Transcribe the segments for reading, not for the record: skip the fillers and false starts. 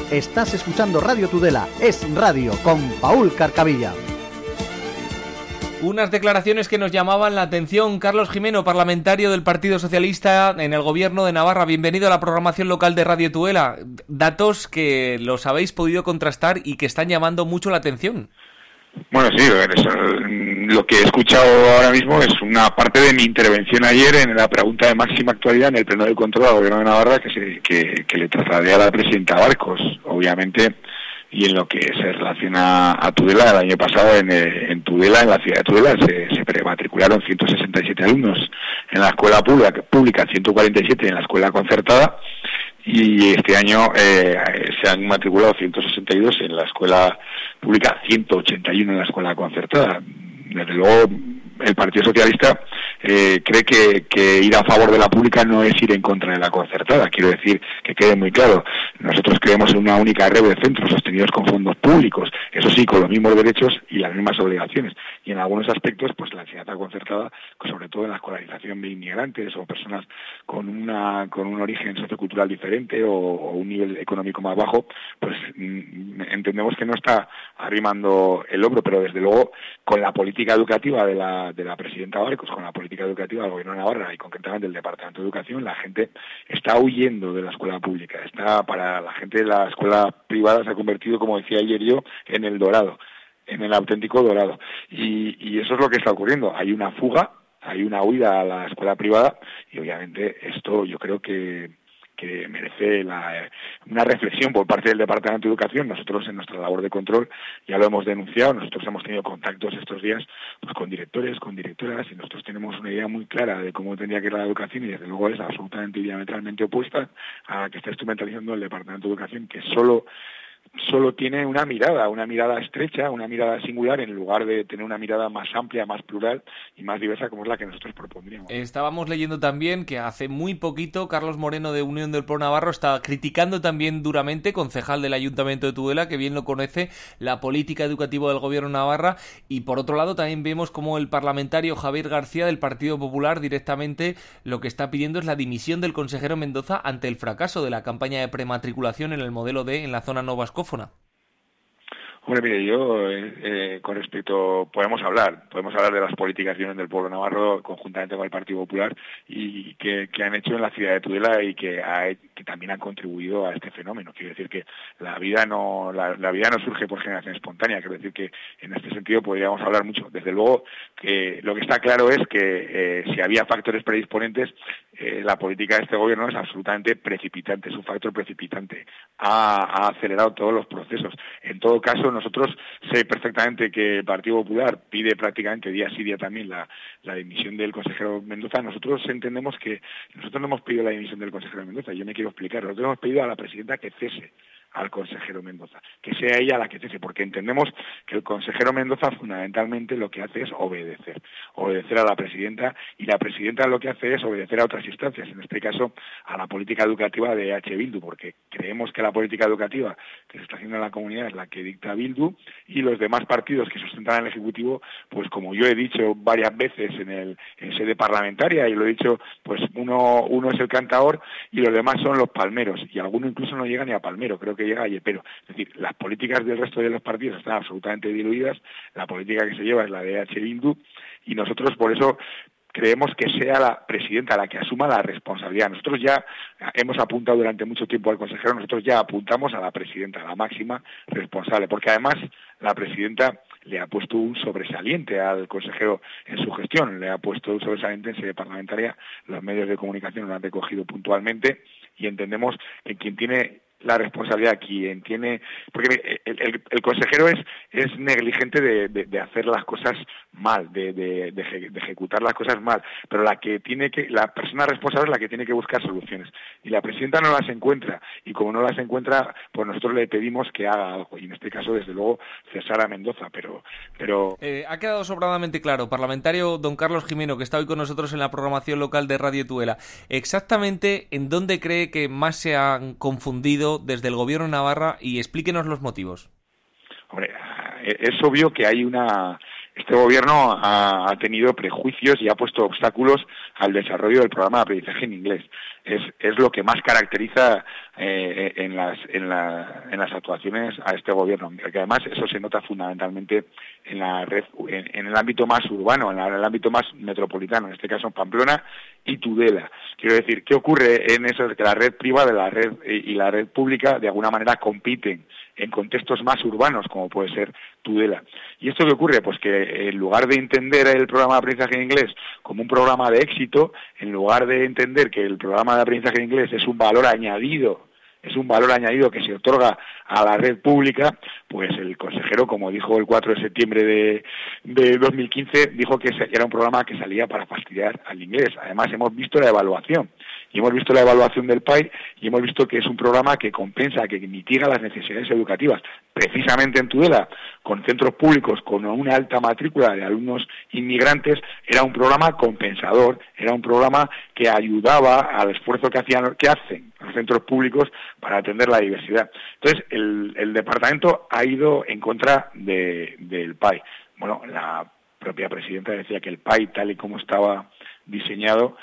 Estás escuchando Radio Tudela, es radio, con Paul Carcavilla. Unas declaraciones que nos llamaban la atención. Carlos Jimeno, parlamentario del Partido Socialista en el Gobierno de Navarra. Bienvenido a la programación local de Radio Tudela. Datos que los habéis podido contrastar y que están llamando mucho la atención. Bueno, sí, lo que he escuchado ahora mismo es una parte de mi intervención ayer en la pregunta de máxima actualidad en el Pleno de Control al Gobierno de Navarra que le trasladé a la presidenta Barcos, obviamente, y en lo que se relaciona a Tudela. El año pasado en Tudela, en la ciudad de Tudela, se prematricularon 167 alumnos en la escuela pública, 147 en la escuela concertada, y este año se han matriculado 162 en la escuela pública, 181 en la escuela concertada. Desde luego, el Partido Socialista cree que ir a favor de la pública no es ir en contra de la concertada. Quiero decir, que quede muy claro, nosotros creemos en una única red de centros sostenidos con fondos públicos, eso sí, con los mismos derechos y las mismas obligaciones. Y en algunos aspectos, pues la enseñanza concertada, sobre todo en la escolarización de inmigrantes o personas con un origen sociocultural diferente o un nivel económico más bajo, pues entendemos que no está arrimando el hombro, pero desde luego con la política educativa de la presidenta Barcos, con la política educativa del Gobierno de Navarra y concretamente del Departamento de Educación, la gente está huyendo de la escuela pública. Para la gente, la escuela privada se ha convertido, como decía ayer yo, en el dorado, en el auténtico dorado. Y eso es lo que está ocurriendo. Hay una fuga, hay una huida a la escuela privada y obviamente esto yo creo que merece una reflexión por parte del Departamento de Educación. Nosotros en nuestra labor de control ya lo hemos denunciado, nosotros hemos tenido contactos estos días pues, con directores, con directoras, y nosotros tenemos una idea muy clara de cómo tendría que ir la educación y desde luego es absolutamente y diametralmente opuesta a la que está instrumentalizando el Departamento de Educación, que solo tiene una mirada estrecha, una mirada singular, en lugar de tener una mirada más amplia, más plural y más diversa, como es la que nosotros propondríamos. Estábamos leyendo también que hace muy poquito Carlos Moreno de Unión del Pueblo Navarro está criticando también duramente, concejal del Ayuntamiento de Tudela, que bien lo conoce, la política educativa del Gobierno de Navarra. Y por otro lado también vemos como el parlamentario Javier García del Partido Popular directamente lo que está pidiendo es la dimisión del consejero Mendoza ante el fracaso de la campaña de prematriculación en el modelo D en la zona Nova Escófona. Hombre, mire, yo con respecto, podemos hablar de las políticas de Unión del Pueblo Navarro conjuntamente con el Partido Popular y que han hecho en la ciudad de Tudela y que también han contribuido a este fenómeno. Quiero decir que la vida no surge por generación espontánea. Quiero decir que en este sentido podríamos hablar mucho. Desde luego que lo que está claro es que si había factores predisponentes, la política de este gobierno es absolutamente precipitante, es un factor precipitante. Ha acelerado todos los procesos. En todo caso, nosotros sé perfectamente que el Partido Popular pide prácticamente día sí día también la dimisión del consejero Mendoza. Nosotros entendemos que nosotros no hemos pedido la dimisión del consejero Mendoza. Yo me quiero explicar. Nosotros hemos pedido a la presidenta que cese al consejero Mendoza, que sea ella la que cese, porque entendemos que el consejero Mendoza fundamentalmente lo que hace es obedecer a la presidenta, y la presidenta lo que hace es obedecer a otras instancias, en este caso a la política educativa de H. Bildu, porque creemos que la política educativa que se está haciendo en la comunidad es la que dicta Bildu, y los demás partidos que sustentan al Ejecutivo, pues como yo he dicho varias veces en sede parlamentaria, y lo he dicho, pues uno es el Cantaor y los demás son los palmeros, y alguno incluso no llega ni a palmero, creo que llega a yepero. Es decir, las políticas del resto de los partidos están absolutamente diluidas, la política que se lleva es la de H. Bildu, y nosotros por eso creemos que sea la presidenta la que asuma la responsabilidad. Nosotros ya hemos apuntado durante mucho tiempo al consejero, nosotros ya apuntamos a la presidenta, a la máxima responsable, porque además la presidenta le ha puesto un sobresaliente al consejero en su gestión, le ha puesto un sobresaliente en sede parlamentaria, los medios de comunicación lo han recogido puntualmente, y entendemos que quien tiene la responsabilidad, quien tiene, porque el consejero es negligente de hacer las cosas mal, de ejecutar las cosas mal, pero la persona responsable es la que tiene que buscar soluciones, y la presidenta no las encuentra, y como no las encuentra, pues nosotros le pedimos que haga algo, y en este caso desde luego cesar a Mendoza, pero ha quedado sobradamente claro, parlamentario don Carlos Jimeno, que está hoy con nosotros en la programación local de Radio Tudela, exactamente en dónde cree que más se han confundido desde el Gobierno de Navarra, y explíquenos los motivos. Hombre, es obvio que este gobierno ha tenido prejuicios y ha puesto obstáculos al desarrollo del programa de aprendizaje en inglés. Es lo que más caracteriza en las actuaciones a este gobierno, que además eso se nota fundamentalmente en la red, en el ámbito más urbano, en el ámbito más metropolitano, en este caso en Pamplona y Tudela. Quiero decir, ¿qué ocurre en eso? Que la red privada y la red pública de alguna manera compiten en contextos más urbanos, como puede ser Tudela. ¿Y esto qué ocurre? Pues que en lugar de entender el programa de aprendizaje de inglés como un programa de éxito, en lugar de entender que el programa de aprendizaje de inglés es un valor añadido que se otorga a la red pública, pues el consejero, como dijo el 4 de septiembre de 2015, dijo que era un programa que salía para fastidiar al inglés. Además, hemos visto la evaluación, y hemos visto la evaluación del PAI, y hemos visto que es un programa que compensa, que mitiga las necesidades educativas. Precisamente en Tudela, con centros públicos con una alta matrícula de alumnos inmigrantes, era un programa compensador, era un programa que ayudaba al esfuerzo que hacen los centros públicos para atender la diversidad. Entonces, el departamento ha ido en contra del PAI. Bueno, la propia presidenta decía que el PAI, tal y como estaba diseñado,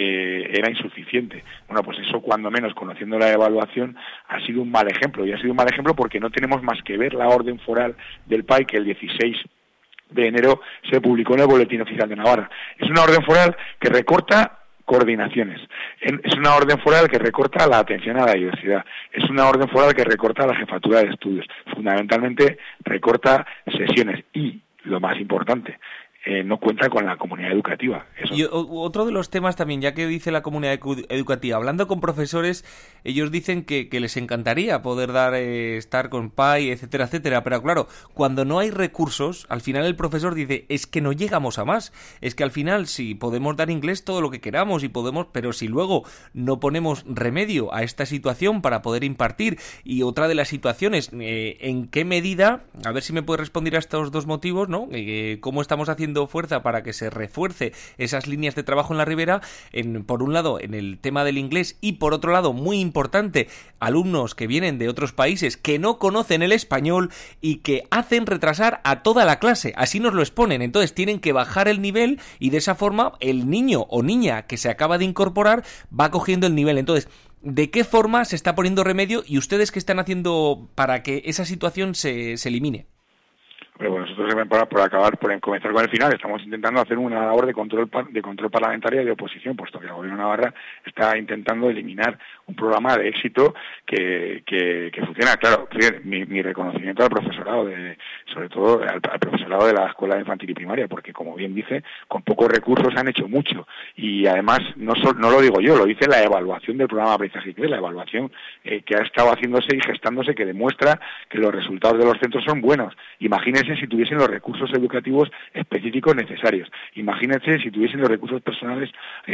era insuficiente. Bueno, pues eso, cuando menos, conociendo la evaluación, ha sido un mal ejemplo. Y ha sido un mal ejemplo porque no tenemos más que ver la orden foral del PAI, que el 16 de enero se publicó en el Boletín Oficial de Navarra. Es una orden foral que recorta coordinaciones. Es una orden foral que recorta la atención a la diversidad. Es una orden foral que recorta la jefatura de estudios. Fundamentalmente recorta sesiones y, lo más importante, no cuenta con la comunidad educativa. Eso. Y otro de los temas también, ya que dice la comunidad educativa, hablando con profesores, ellos dicen que les encantaría poder estar con PAI, etcétera, etcétera, pero claro, cuando no hay recursos, al final el profesor dice, es que no llegamos a más, es que al final sí, podemos dar inglés todo lo que queramos, pero si luego no ponemos remedio a esta situación para poder impartir, y otra de las situaciones, ¿en qué medida, a ver si me puede responder a estos dos motivos, ¿no? ¿Cómo estamos haciendo fuerza para que se refuerce esas líneas de trabajo en la Ribera, por un lado en el tema del inglés y por otro lado, muy importante, alumnos que vienen de otros países que no conocen el español y que hacen retrasar a toda la clase? Así nos lo exponen. Entonces tienen que bajar el nivel y de esa forma el niño o niña que se acaba de incorporar va cogiendo el nivel. Entonces, ¿de qué forma se está poniendo remedio y ustedes qué están haciendo para que esa situación se elimine? Bueno, nosotros, por comenzar con el final, estamos intentando hacer una labor de control parlamentario y de oposición, puesto que el Gobierno de Navarra está intentando eliminar un programa de éxito que funciona. Claro, mi reconocimiento al profesorado, sobre todo al profesorado de la Escuela Infantil y Primaria, porque, como bien dice, con pocos recursos han hecho mucho. Y además, no lo digo yo, lo dice la evaluación del programa de aprendizaje inglés, la evaluación que ha estado haciéndose y gestándose, que demuestra que los resultados de los centros son buenos. Imagínense si tuviesen los recursos educativos específicos necesarios. Imagínense si tuviesen los recursos personales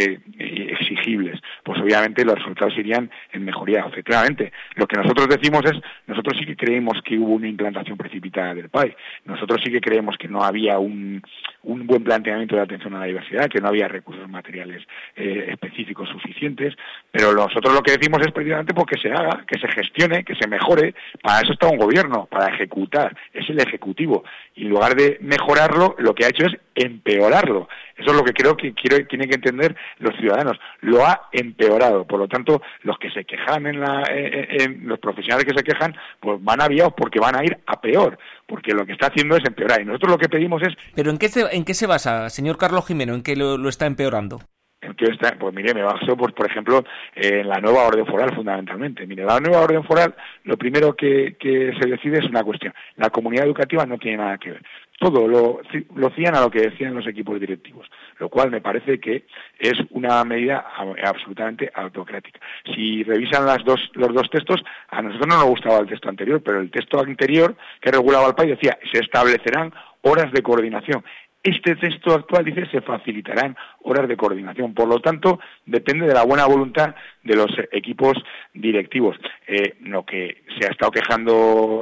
exigibles. Pues obviamente los resultados irían en mejoría. Efectivamente, lo que nosotros decimos es, nosotros sí que creemos que hubo una implantación precipitada del PAI. Nosotros sí que creemos que no había un buen planteamiento de atención a la diversidad, que no había recursos materiales específicos suficientes, pero nosotros lo que decimos es precisamente porque se haga, que se gestione, que se mejore. Para eso está un gobierno, para ejecutar. Es el ejecutivo. Y en lugar de mejorarlo, lo que ha hecho es empeorarlo. Eso es lo que creo que tienen que entender los ciudadanos. Lo ha empeorado. Por lo tanto, los que se quejan los profesionales que se quejan, pues van aviados porque van a ir a peor, porque lo que está haciendo es empeorar. Y nosotros lo que pedimos es... ¿Pero en qué se basa, señor Carlos Jimeno, en qué lo está empeorando? Pues mire, me baso, por ejemplo, en la nueva orden foral, fundamentalmente. Mire, la nueva orden foral, lo primero que se decide es una cuestión. La comunidad educativa no tiene nada que ver. Todo lo fían a lo que decían los equipos directivos, lo cual me parece que es una medida absolutamente autocrática. Si revisan los dos textos, a nosotros no nos gustaba el texto anterior, pero el texto anterior que regulaba el PAI decía, se establecerán horas de coordinación. Este texto actual dice se facilitarán horas de coordinación. Por lo tanto, depende de la buena voluntad de los equipos directivos. Lo que se está quejando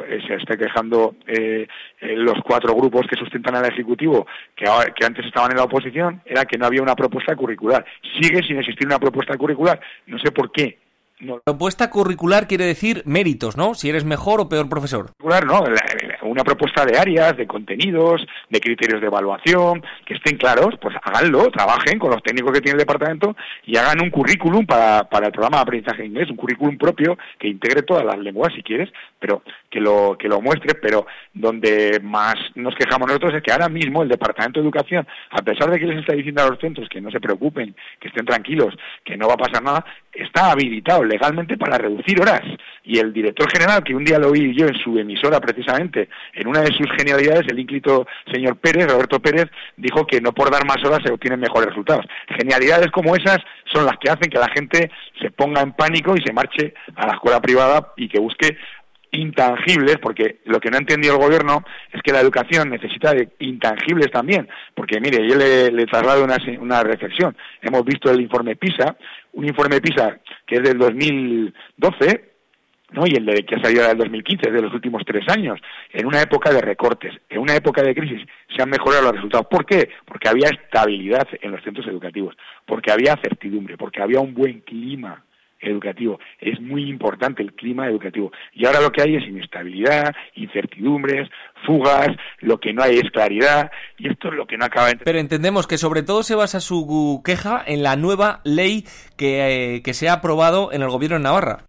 los cuatro grupos que sustentan al Ejecutivo, que antes estaban en la oposición, era que no había una propuesta curricular. Sigue sin existir una propuesta curricular. No sé por qué. No. Propuesta curricular quiere decir méritos, ¿no? Si eres mejor o peor profesor. No, una propuesta de áreas, de contenidos, de criterios de evaluación, que estén claros, pues háganlo, trabajen con los técnicos que tiene el departamento y hagan un currículum para el programa de aprendizaje de inglés, un currículum propio que integre todas las lenguas si quieres, pero que lo muestre, pero donde más nos quejamos nosotros es que ahora mismo el Departamento de Educación, a pesar de que les está diciendo a los centros que no se preocupen, que estén tranquilos, que no va a pasar nada, está habilitado legalmente para reducir horas. Y el director general, que un día lo oí yo en su emisora precisamente, en una de sus genialidades, el ínclito señor Pérez, Roberto Pérez, dijo que no por dar más horas se obtienen mejores resultados. Genialidades como esas son las que hacen que la gente se ponga en pánico y se marche a la escuela privada y que busque intangibles, porque lo que no ha entendido el gobierno es que la educación necesita de intangibles también, porque mire, yo le traslado una reflexión. Hemos visto el informe PISA, un informe PISA que es del 2012, ¿no? Y el de que ha salido del 2015, es de los últimos 3 años, en una época de recortes, en una época de crisis, se han mejorado los resultados. ¿Por qué? Porque había estabilidad en los centros educativos, porque había certidumbre, porque había un buen clima educativo. Es muy importante el clima educativo. Y ahora lo que hay es inestabilidad, incertidumbres, fugas, lo que no hay es claridad, y esto es lo que no acaba de... Pero entendemos que sobre todo se basa su queja en la nueva ley que se ha aprobado en el gobierno de Navarra.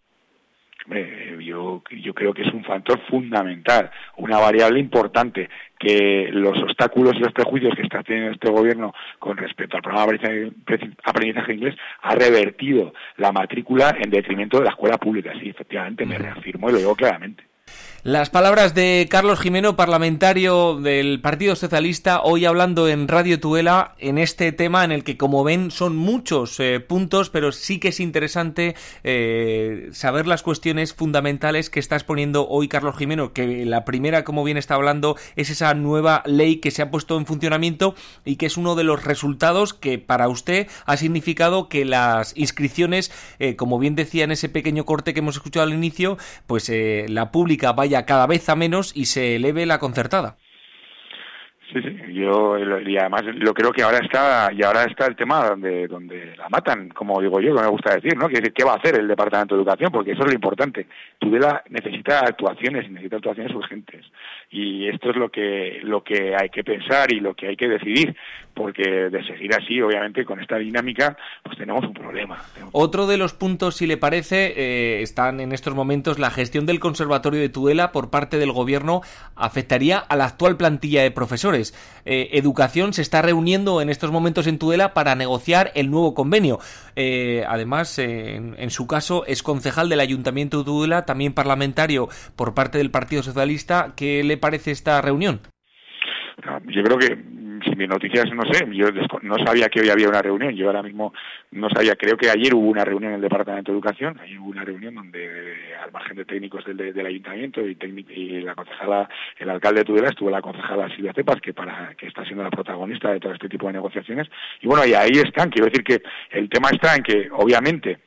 Yo creo que es un factor fundamental, una variable importante, que los obstáculos y los prejuicios que está teniendo este gobierno con respecto al programa de aprendizaje de inglés ha revertido la matrícula en detrimento de la escuela pública. Sí, efectivamente, me reafirmo y lo digo claramente. Las palabras de Carlos Gimeno, parlamentario del Partido Socialista, hoy hablando en Radio Tudela en este tema en el que, como ven, son muchos puntos, pero sí que es interesante saber las cuestiones fundamentales que está exponiendo hoy Carlos Gimeno, que la primera, como bien está hablando, es esa nueva ley que se ha puesto en funcionamiento y que es uno de los resultados que para usted ha significado que las inscripciones, como bien decía en ese pequeño corte que hemos escuchado al inicio, pues la pública vaya cada vez a menos y se eleve la concertada. Sí, y además lo creo que ahora está el tema donde la matan, como digo yo, que me gusta decir, ¿no? Que ¿qué va a hacer el Departamento de Educación? Porque eso es lo importante. Tudela necesita actuaciones urgentes. Y esto es lo que hay que pensar y lo que hay que decidir, porque de seguir así, obviamente, con esta dinámica, pues tenemos un problema. Otro de los puntos, si le parece, están en estos momentos la gestión del Conservatorio de Tudela por parte del Gobierno afectaría a la actual plantilla de profesores. Educación se está reuniendo en estos momentos en Tudela para negociar el nuevo convenio. Además, en su caso, es concejal del Ayuntamiento de Tudela, también parlamentario por parte del Partido Socialista. ¿Qué le parece esta reunión? Yo creo que, si mis noticias, no sé, yo no sabía que hoy había una reunión, yo ahora mismo no sabía, creo que ayer hubo una reunión en el Departamento de Educación, ayer hubo una reunión donde, al margen de técnicos del Ayuntamiento y la concejala, el alcalde de Tudela, estuvo la concejala Silvia Cepas, que está siendo la protagonista de todo este tipo de negociaciones, y bueno, y ahí están, quiero decir que el tema está en que, obviamente,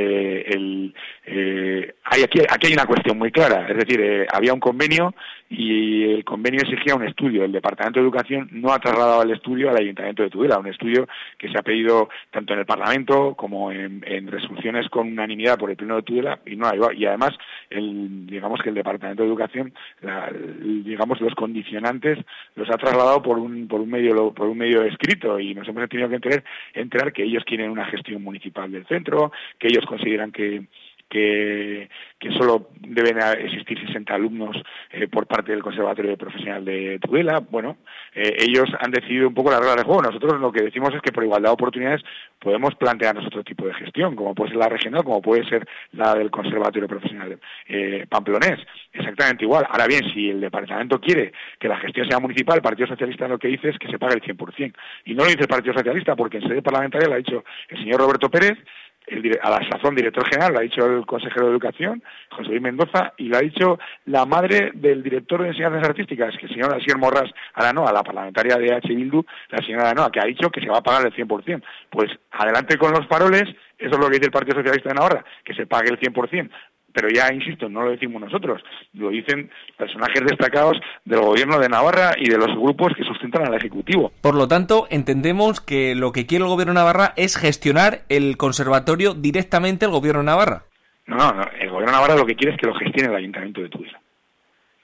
aquí hay una cuestión muy clara, es decir, había un convenio y el convenio exigía un estudio. El Departamento de Educación no ha trasladado el estudio al Ayuntamiento de Tudela, un estudio que se ha pedido tanto en el Parlamento como en resoluciones con unanimidad por el Pleno de Tudela y no hay. Y además, digamos que el Departamento de Educación, los condicionantes los ha trasladado por un medio escrito, y nos hemos tenido que enterar que ellos quieren una gestión municipal del centro, que ellos consideran que solo deben existir 60 alumnos por parte del Conservatorio Profesional de Tudela. Bueno, ellos han decidido un poco la regla de juego. Nosotros lo que decimos es que por igualdad de oportunidades podemos plantearnos otro tipo de gestión, como puede ser la regional, como puede ser la del Conservatorio Profesional pamplonés. Exactamente igual. Ahora bien, si el departamento quiere que la gestión sea municipal, el Partido Socialista lo que dice es que se pague el 100%. Y no lo dice el Partido Socialista, porque en sede parlamentaria lo ha dicho el señor Roberto Pérez, a la sazón director general, lo ha dicho el consejero de Educación, José Luis Mendoza, y lo ha dicho la madre del director de Enseñanzas Artísticas, que el señor Morras Aranoa, la parlamentaria de H. Bildu, la señora Aranoa, que ha dicho que se va a pagar el 100%. Pues adelante con los faroles, eso es lo que dice el Partido Socialista de Navarra, que se pague el 100%. Pero ya, insisto, no lo decimos nosotros, lo dicen personajes destacados del gobierno de Navarra y de los grupos que sustentan al Ejecutivo. Por lo tanto, entendemos que lo que quiere el gobierno de Navarra es gestionar el conservatorio directamente el gobierno de Navarra. No, el gobierno de Navarra lo que quiere es que lo gestione el Ayuntamiento de Tudela.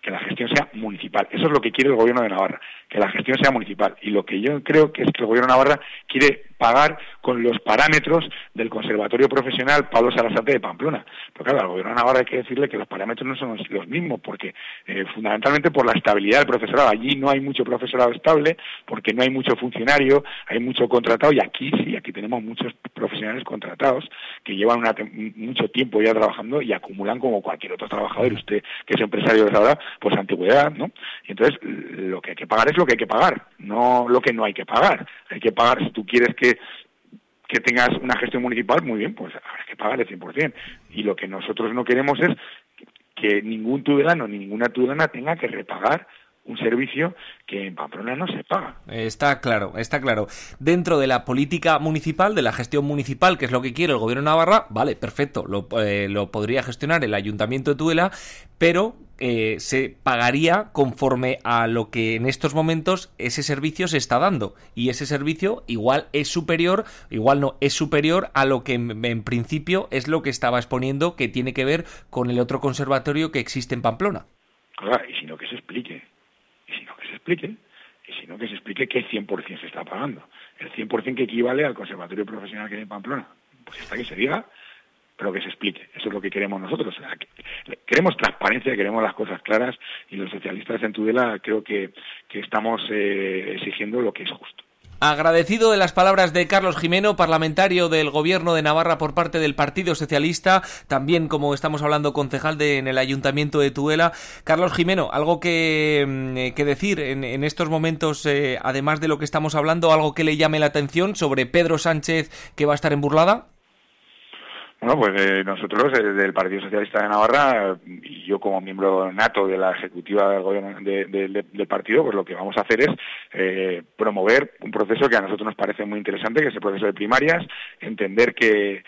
que la gestión sea municipal. Eso es lo que quiere el Gobierno de Navarra, que la gestión sea municipal. Y lo que yo creo que es que el Gobierno de Navarra quiere pagar con los parámetros del Conservatorio Profesional Pablo Sarasate de Pamplona. Pero claro, al Gobierno de Navarra hay que decirle que los parámetros no son los mismos, porque fundamentalmente por la estabilidad del profesorado. Allí no hay mucho profesorado estable, porque no hay mucho funcionario, hay mucho contratado, y aquí sí, aquí tenemos muchos profesionales contratados que llevan mucho tiempo ya trabajando y acumulan como cualquier otro trabajador. Usted, que es empresario de ahora, pues antigüedad, ¿no? Y entonces lo que hay que pagar es lo que hay que pagar, no lo que no hay que pagar. Hay que pagar, si tú quieres que tengas una gestión municipal, muy bien, pues habrá que pagar el 100%. Y lo que nosotros no queremos es que ningún tudelano ni ninguna tudelana tenga que repagar un servicio que en Pamplona no se paga. Está claro, está claro. Dentro de la política municipal, de la gestión municipal, que es lo que quiere el Gobierno de Navarra, vale, perfecto, lo podría gestionar el Ayuntamiento de Tudela, pero se pagaría conforme a lo que en estos momentos ese servicio se está dando, y ese servicio igual es superior, igual no, es superior a lo que en principio es lo que estaba exponiendo, que tiene que ver con el otro conservatorio que existe en Pamplona. Claro, y si no, que se explique. Y si no, que se explique qué 100% se está pagando. El 100% que equivale al Conservatorio Profesional que hay en Pamplona. Pues hasta que se diga, pero que se explique. Eso es lo que queremos nosotros. O sea, queremos transparencia, queremos las cosas claras, y los socialistas en Tudela creo que estamos exigiendo lo que es justo. Agradecido de las palabras de Carlos Gimeno, parlamentario del Gobierno de Navarra por parte del Partido Socialista, también, como estamos hablando, concejal en el Ayuntamiento de Tudela. Carlos Gimeno, algo que decir en estos momentos, además de lo que estamos hablando, algo que le llame la atención sobre Pedro Sánchez, que va a estar en Burlada. Bueno, pues nosotros, del Partido Socialista de Navarra, y yo como miembro nato de la ejecutiva del gobierno del partido, pues lo que vamos a hacer es promover un proceso que a nosotros nos parece muy interesante, que es el proceso de primarias, entender que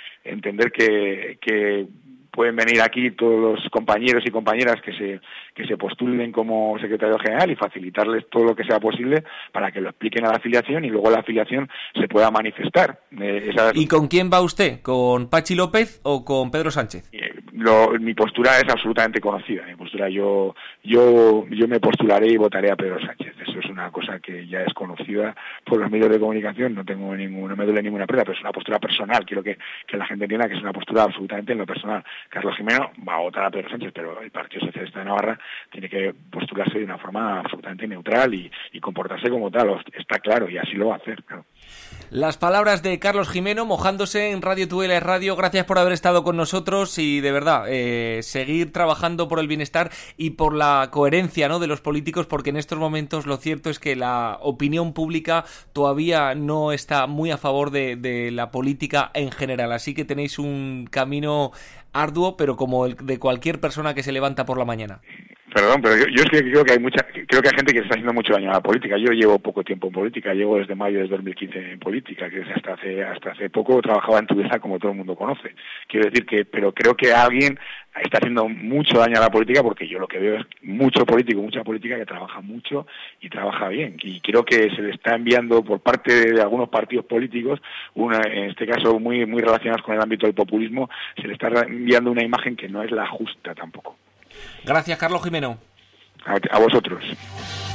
pueden venir aquí todos los compañeros y compañeras que se postulen como secretario general y facilitarles todo lo que sea posible para que lo expliquen a la afiliación y luego la afiliación se pueda manifestar. ¿Y con quién va usted? ¿Con Pachi López o con Pedro Sánchez? Mi postura es absolutamente conocida. Mi postura, yo me postularé y votaré a Pedro Sánchez. Eso es una cosa que ya es conocida por los medios de comunicación. No me duele ninguna presa, pero es una postura personal. Quiero que la gente entienda que es una postura absolutamente en lo personal. Carlos Gimeno va a votar a Pedro Sánchez, pero el Partido Socialista de Navarra tiene que postularse de una forma absolutamente neutral y comportarse como tal. Está claro, y así lo va a hacer, claro. Las palabras de Carlos Gimeno mojándose en Radio Tudela Radio. Gracias por haber estado con nosotros y de verdad seguir trabajando por el bienestar y por la coherencia, ¿no?, de los políticos, porque en estos momentos lo cierto es que la opinión pública todavía no está muy a favor de la política en general, así que tenéis un camino arduo, pero como el de cualquier persona que se levanta por la mañana. Perdón, pero yo es que creo que hay gente que está haciendo mucho daño a la política. Yo llevo poco tiempo en política, llevo desde mayo de 2015 en política, que hasta hace poco trabajaba en Tudela, como todo el mundo conoce. Quiero decir pero creo que alguien está haciendo mucho daño a la política, porque yo lo que veo es mucha política que trabaja mucho y trabaja bien. Y creo que se le está enviando por parte de algunos partidos políticos, en este caso muy relacionados con el ámbito del populismo, se le está enviando una imagen que no es la justa tampoco. Gracias, Carlos Gimeno. A vosotros.